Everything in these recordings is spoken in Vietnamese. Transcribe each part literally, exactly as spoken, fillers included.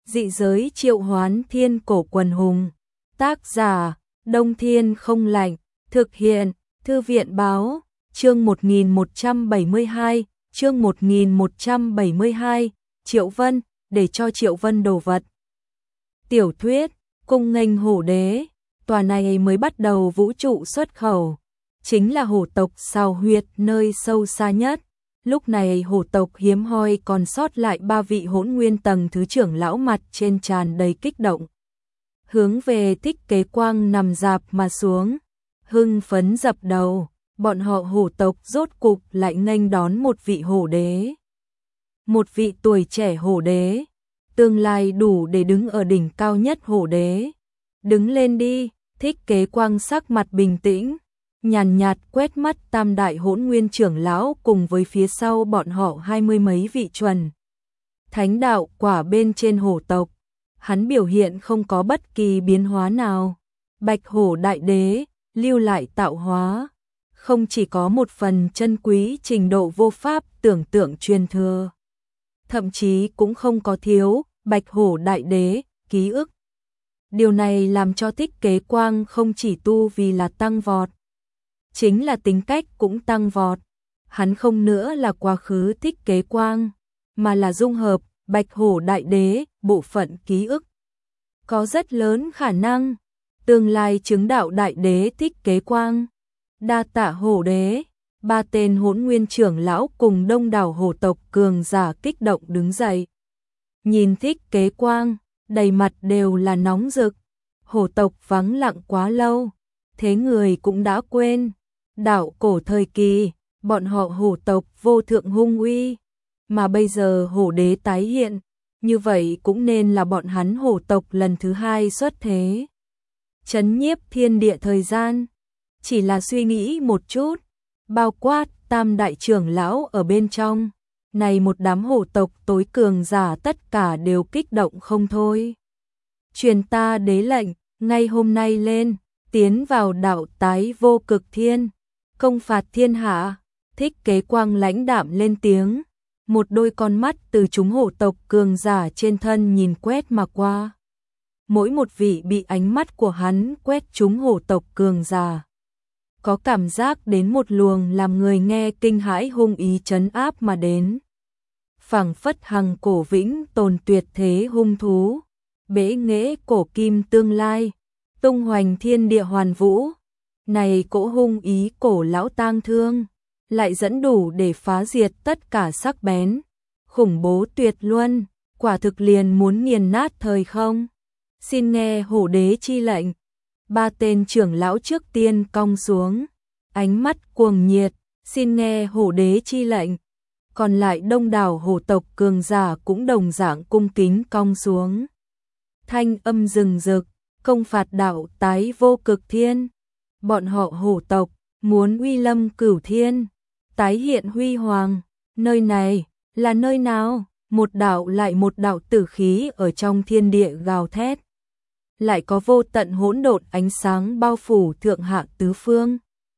Dị giới triệu hoán thiên cổ quần hùng. Tác giả, Đông Thiên không lạnh. Thực hiện, Thư viện báo. Chương một nghìn một trăm bảy mươi hai, chương một nghìn một trăm bảy mươi hai, Triệu Vân, để cho Triệu Vân đồ vật. Tiểu thuyết, cung nghênh hổ đế, tòa này mới bắt đầu vũ trụ xuất khẩu, chính là hổ tộc Sào Huyệt nơi sâu xa nhất. Lúc này hổ tộc hiếm hoi còn sót lại ba vị hỗn nguyên tầng thứ trưởng lão mặt trên tràn đầy kích động. Hướng về Thích Kế Quang nằm dạp mà xuống, hưng phấn dập đầu, bọn họ hổ tộc rốt cục lại nghênh đón một vị hổ đế. Một vị tuổi trẻ hổ đế, tương lai đủ để đứng ở đỉnh cao nhất hổ đế. Đứng lên đi, Thích Kế Quang sắc mặt bình tĩnh, nhàn nhạt quét mắt tam đại hỗn nguyên trưởng lão cùng với phía sau bọn họ hai mươi mấy vị chuẩn thánh đạo quả bên trên hổ tộc. Hắn biểu hiện không có bất kỳ biến hóa nào. Bạch hổ đại đế, lưu lại tạo hóa, không chỉ có một phần chân quý trình độ vô pháp tưởng tượng truyền thừa, thậm chí cũng không có thiếu Bạch hổ đại đế ký ức. Điều này làm cho Thích Kế Quang không chỉ tu vì là tăng vọt, chính là tính cách cũng tăng vọt. Hắn không nữa là quá khứ Thích Kế Quang, mà là dung hợp Bạch hổ đại đế bộ phận ký ức. Có rất lớn khả năng tương lai chứng đạo đại đế Thích Kế Quang. Đa tạ hổ đế, ba tên hỗn nguyên trưởng lão cùng đông đảo hổ tộc cường giả kích động đứng dậy. Nhìn Thích Kế Quang, đầy mặt đều là nóng rực. Hổ tộc vắng lặng quá lâu, thế người cũng đã quên. Đạo cổ thời kỳ, bọn họ hổ tộc vô thượng hung uy, mà bây giờ hổ đế tái hiện, như vậy cũng nên là bọn hắn hổ tộc lần thứ hai xuất thế. Chấn nhiếp thiên địa thời gian, chỉ là suy nghĩ một chút, bao quát tam đại trưởng lão ở bên trong, này một đám hổ tộc tối cường giả tất cả đều kích động không thôi. Truyền ta đế lệnh, ngay hôm nay lên, tiến vào đạo tái vô cực thiên, công phạt thiên hạ. Thích Kế Quang lãnh đạm lên tiếng, một đôi con mắt từ chúng hổ tộc cường giả trên thân nhìn quét mà qua. Mỗi một vị bị ánh mắt của hắn quét chúng hổ tộc cường giả, có cảm giác đến một luồng làm người nghe kinh hãi hung ý trấn áp mà đến. Phảng phất hằng cổ vĩnh tồn tuyệt thế hung thú, bế nghệ cổ kim tương lai, tung hoành thiên địa hoàn vũ. Này cỗ hung ý cổ lão tang thương, lại dẫn đủ để phá diệt tất cả sắc bén, khủng bố tuyệt luân, quả thực liền muốn nghiền nát thời không. Xin nghe hổ đế chi lệnh. Ba tên trưởng lão trước tiên cong xuống, ánh mắt cuồng nhiệt, xin nghe hổ đế chi lệnh. Còn lại đông đảo hổ tộc cường giả cũng đồng dạng cung kính cong xuống. Thanh âm rừng rực, công phạt đạo tái vô cực thiên. Bọn họ hổ tộc muốn uy lâm cửu thiên, tái hiện huy hoàng. Nơi này là nơi nào? Một đạo lại một đạo tử khí ở trong thiên địa gào thét, lại có vô tận hỗn độn ánh sáng bao phủ thượng hạ tứ phương,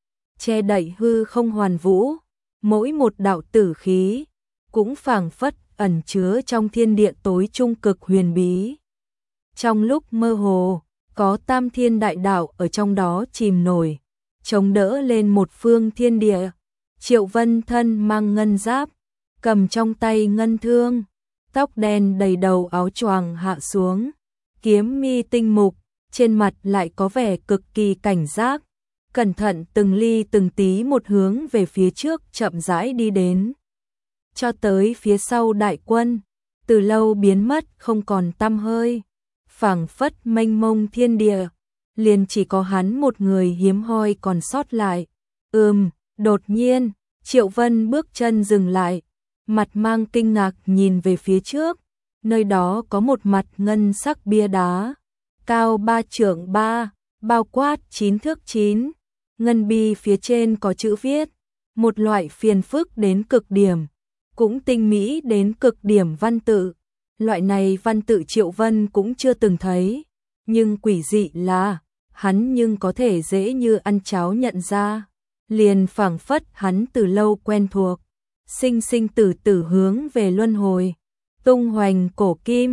che đậy hư không hoàn vũ. Mỗi một đạo tử khí cũng phảng phất ẩn chứa trong thiên địa tối trung cực huyền bí. Trong lúc mơ hồ, có tam thiên đại đạo ở trong đó chìm nổi, chống đỡ lên một phương thiên địa. Triệu Vân thân mang ngân giáp, cầm trong tay ngân thương, tóc đen đầy đầu áo choàng hạ xuống, kiếm mi tinh mục, trên mặt lại có vẻ cực kỳ cảnh giác, cẩn thận từng ly từng tí một hướng về phía trước chậm rãi đi đến. Cho tới phía sau đại quân, từ lâu biến mất không còn tăm hơi, phảng phất mênh mông thiên địa, liền chỉ có hắn một người hiếm hoi còn sót lại. Ừm, đột nhiên, Triệu Vân bước chân dừng lại, mặt mang kinh ngạc nhìn về phía trước, nơi đó có một mặt ngân sắc bia đá, cao ba trượng ba, bao quát chín thước chín, ngân bi phía trên có chữ viết, một loại phiền phức đến cực điểm, cũng tinh mỹ đến cực điểm văn tự. Loại này văn tự Triệu Vân cũng chưa từng thấy, nhưng quỷ dị là, hắn nhưng có thể dễ như ăn cháo nhận ra, liền phảng phất hắn từ lâu quen thuộc, sinh sinh tử tử hướng về luân hồi, tung hoành cổ kim,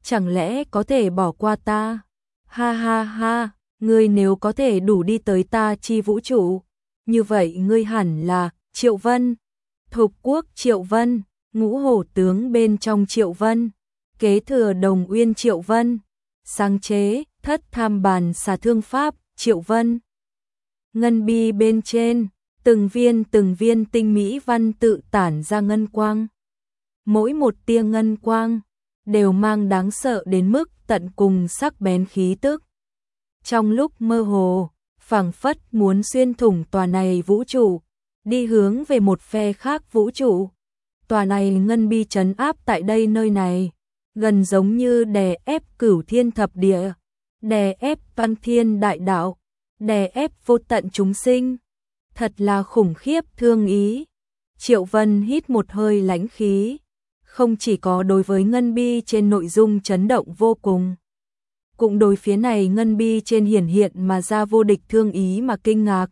chẳng lẽ có thể bỏ qua ta? Ha ha ha, ngươi nếu có thể đủ đi tới ta chi vũ trụ, như vậy ngươi hẳn là Triệu Vân. Thục quốc Triệu Vân, ngũ hổ tướng bên trong Triệu Vân, kế thừa Đồng Uyên Triệu Vân, sáng chế thất tham bàn xà thương pháp Triệu Vân. Ngân bi bên trên, từng viên từng viên tinh mỹ văn tự tản ra ngân quang. Mỗi một tia ngân quang đều mang đáng sợ đến mức tận cùng sắc bén khí tức. Trong lúc mơ hồ, phảng phất muốn xuyên thủng tòa này vũ trụ, đi hướng về một phe khác vũ trụ. Tòa này ngân bi trấn áp tại đây nơi này, gần giống như đè ép cửu thiên thập địa, đè ép văn thiên đại đạo, đè ép vô tận chúng sinh. Thật là khủng khiếp thương ý. Triệu Vân hít một hơi lãnh khí, không chỉ có đối với ngân bi trên nội dung chấn động vô cùng, cũng đối phía này ngân bi trên hiển hiện mà ra vô địch thương ý mà kinh ngạc.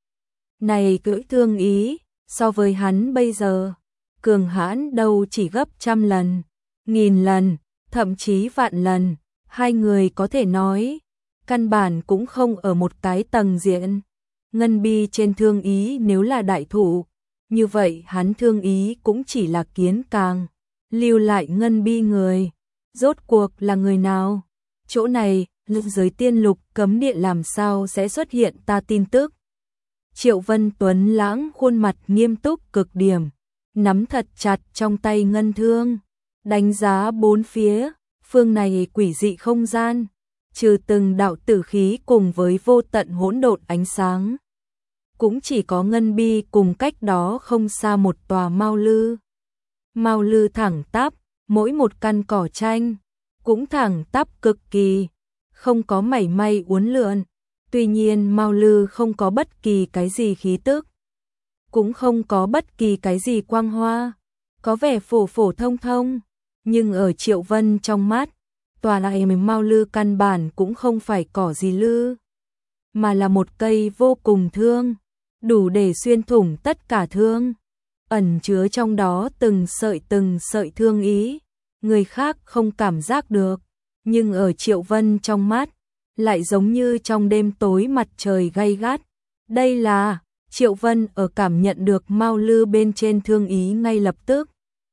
Này cưỡi thương ý, so với hắn bây giờ, cường hãn đâu chỉ gấp trăm lần, nghìn lần, thậm chí vạn lần, hai người có thể nói, căn bản cũng không ở một cái tầng diện. Ngân bi trên thương ý nếu là đại thủ, như vậy hắn thương ý cũng chỉ là kiến càng. Lưu lại ngân bi người, rốt cuộc là người nào? Chỗ này, lục giới tiên lục cấm địa làm sao sẽ xuất hiện ta tin tức? Triệu Vân Tuấn lãng khuôn mặt nghiêm túc cực điểm, nắm thật chặt trong tay ngân thương, đánh giá bốn phía, phương này quỷ dị không gian, trừ từng đạo tử khí cùng với vô tận hỗn độn ánh sáng, cũng chỉ có ngân bi cùng cách đó không xa một tòa mao lư. Mao lư thẳng tắp, mỗi một căn cỏ tranh cũng thẳng tắp cực kỳ, không có mảy may uốn lượn. Tuy nhiên mao lư không có bất kỳ cái gì khí tức, cũng không có bất kỳ cái gì quang hoa, có vẻ phổ phổ thông thông, nhưng ở Triệu Vân trong mắt, tòa này mao lư căn bản cũng không phải cỏ gì lư, mà là một cây vô cùng thương, đủ để xuyên thủng tất cả thương, ẩn chứa trong đó từng sợi từng sợi thương ý, người khác không cảm giác được, nhưng ở Triệu Vân trong mắt, lại giống như trong đêm tối mặt trời gay gắt. Đây là, Triệu Vân ở cảm nhận được mao lư bên trên thương ý ngay lập tức.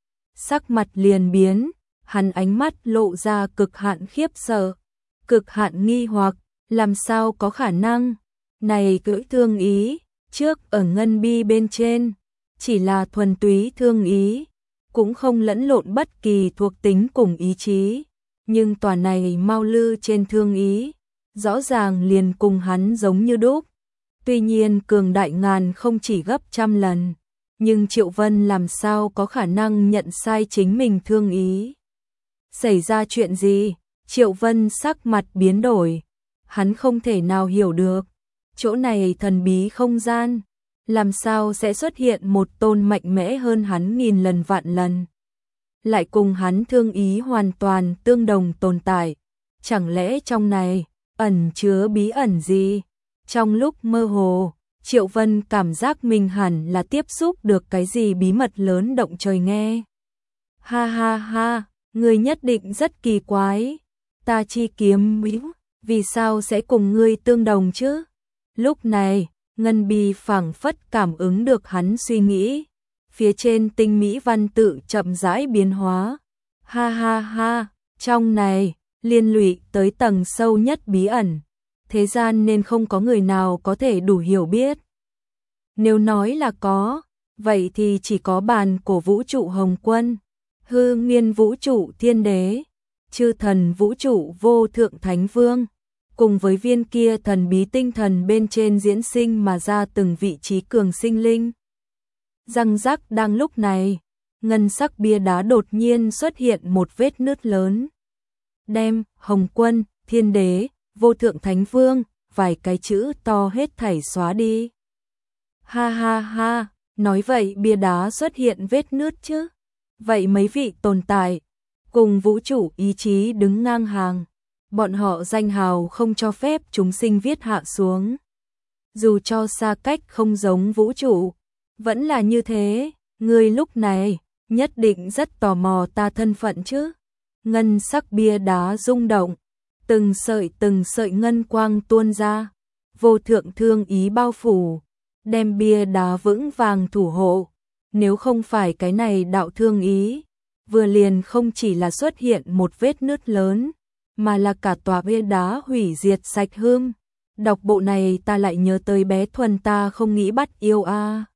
Sắc mặt liền biến, hắn ánh mắt lộ ra cực hạn khiếp sợ, cực hạn nghi hoặc, làm sao có khả năng, này cưỡi thương ý, trước ở ngân bi bên trên, chỉ là thuần túy thương ý, cũng không lẫn lộn bất kỳ thuộc tính cùng ý chí, nhưng tòa này mao lư trên thương ý, rõ ràng liền cùng hắn giống như đúc. Tuy nhiên cường đại ngàn không chỉ gấp trăm lần, nhưng Triệu Vân làm sao có khả năng nhận sai chính mình thương ý. Xảy ra chuyện gì? Triệu Vân sắc mặt biến đổi, hắn không thể nào hiểu được, chỗ này thần bí không gian, làm sao sẽ xuất hiện một tôn mạnh mẽ hơn hắn nghìn lần vạn lần, lại cùng hắn thương ý hoàn toàn tương đồng tồn tại, chẳng lẽ trong này ẩn chứa bí ẩn gì? Trong lúc mơ hồ, Triệu Vân cảm giác mình hẳn là tiếp xúc được cái gì bí mật lớn động trời nghe. Ha ha ha, ngươi nhất định rất kỳ quái, ta chi kiếm mỹ, vì sao sẽ cùng ngươi tương đồng chứ? Lúc này, ngân bi phảng phất cảm ứng được hắn suy nghĩ, phía trên tinh mỹ văn tự chậm rãi biến hóa. Ha ha ha, trong này liên lụy tới tầng sâu nhất bí ẩn, thế gian nên không có người nào có thể đủ hiểu biết. Nếu nói là có, vậy thì chỉ có bàn cổ vũ trụ Hồng Quân, hư nguyên vũ trụ Thiên Đế, chư thần vũ trụ Vô Thượng Thánh Vương, cùng với viên kia thần bí tinh thần bên trên diễn sinh mà ra từng vị trí cường sinh linh. Răng rắc đang lúc này, ngân sắc bia đá đột nhiên xuất hiện một vết nứt lớn, đem Hồng Quân, Thiên Đế, Vô Thượng Thánh Vương, vài cái chữ to hết thảy xóa đi. Ha ha ha, nói vậy bia đá xuất hiện vết nứt chứ? Vậy mấy vị tồn tại, cùng vũ trụ ý chí đứng ngang hàng, bọn họ danh hào không cho phép chúng sinh viết hạ xuống. Dù cho xa cách không giống vũ trụ, vẫn là như thế, ngươi lúc này nhất định rất tò mò ta thân phận chứ? ngân sắc bia đá rung động, từng sợi từng sợi ngân quang tuôn ra, vô thượng thương ý bao phủ, đem bia đá vững vàng thủ hộ. Nếu không phải cái này đạo thương ý, vừa liền không chỉ là xuất hiện một vết nứt lớn, mà là cả tòa bia đá hủy diệt sạch hương. Đọc bộ này ta lại nhớ tới bé Thuần ta không nghĩ bắt yêu a.